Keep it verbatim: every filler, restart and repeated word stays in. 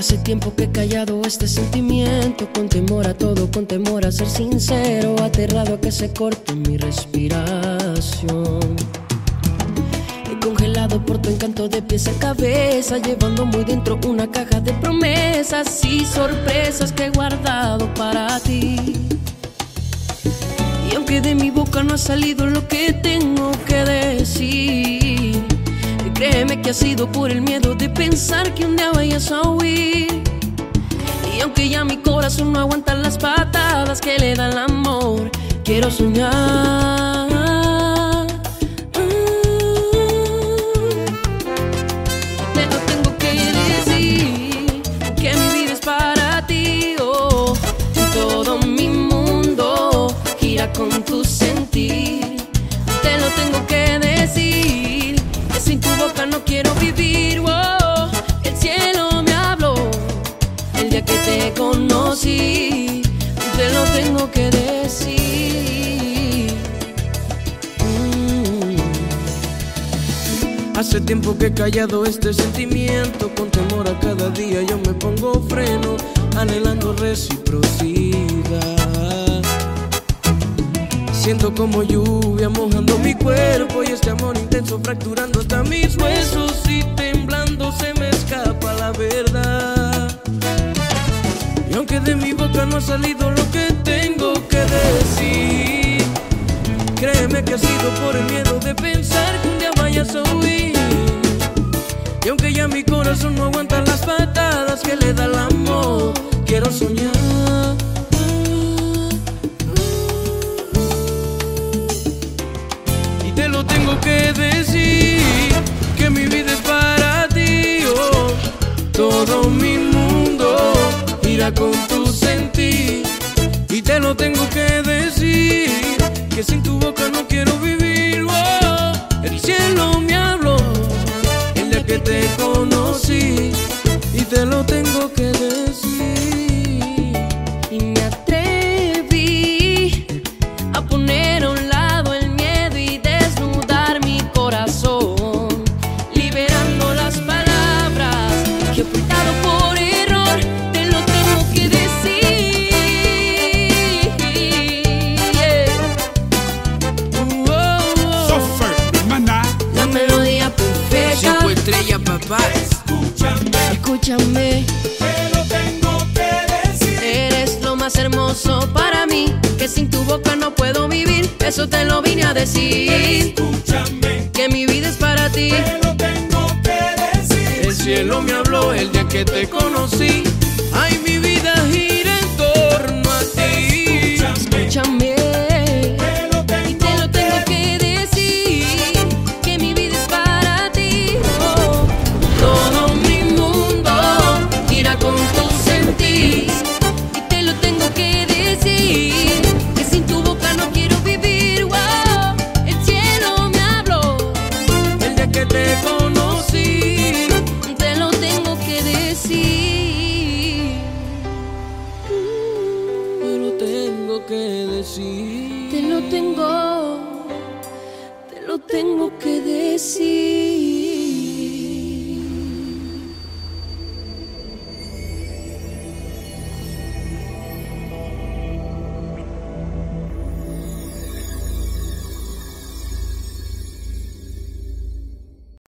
Hace tiempo que he callado este sentimiento, con temor a todo, con temor a ser sincero, aterrado a que se corte mi respiración. He congelado por tu encanto de pies a cabeza, llevando muy dentro una caja de promesas y sorpresas que he guardado para ti. Y aunque de mi boca no ha salido lo que tengo que decir, créeme que ha sido por el miedo de pensar que un día vayas a huir. Y aunque ya mi corazón no aguanta las patadas que le da el amor, quiero soñar. Te lo tengo que decir, que mi vida es para ti, oh. Todo mi mundo gira con tu sentir. Te lo tengo que decir, que sin tu boca no quiero vivir, oh. El cielo me habló el día que te conocí, te lo tengo que decir. mm. Hace tiempo que he callado este sentimiento, con temor a cada día yo me pongo freno, anhelando reciprocidad. Siento como lluvia mojando mi cuerpo y este amor intenso fracturando hasta mis huesos, y temblando se me escapa la verdad. Y aunque de mi boca no ha salido lo que tengo que decir, créeme que ha sido por el miedo de pensar que un día vayas a huir. Y aunque ya mi corazón no aguanta las patadas que le da el amor, quiero soñar. Te lo tengo que decir, que mi vida es para ti, oh. Todo mi mundo gira con tu sentir. Y te lo tengo que decir, que sin tu boca no quiero vivir, oh. El cielo me habló el día que te conocí, y te lo tengo que decir. Y me atreví a poner a un lado el miedo y desnudar mi corazón, liberando las palabras que he ocultado por error. Te lo tengo que decir, yeah. uh, oh, oh. Sofer, maná. La melodía perfecta. Cinco estrellas, papá. Escúchame, Escúchame, te lo tengo que decir. eres lo más hermoso para mí, que sin tu boca no puedo vivir. Eso te lo vine a decir, Escúchame, que mi vida es para ti. te lo tengo que decir. El cielo me habló el día que te conocí,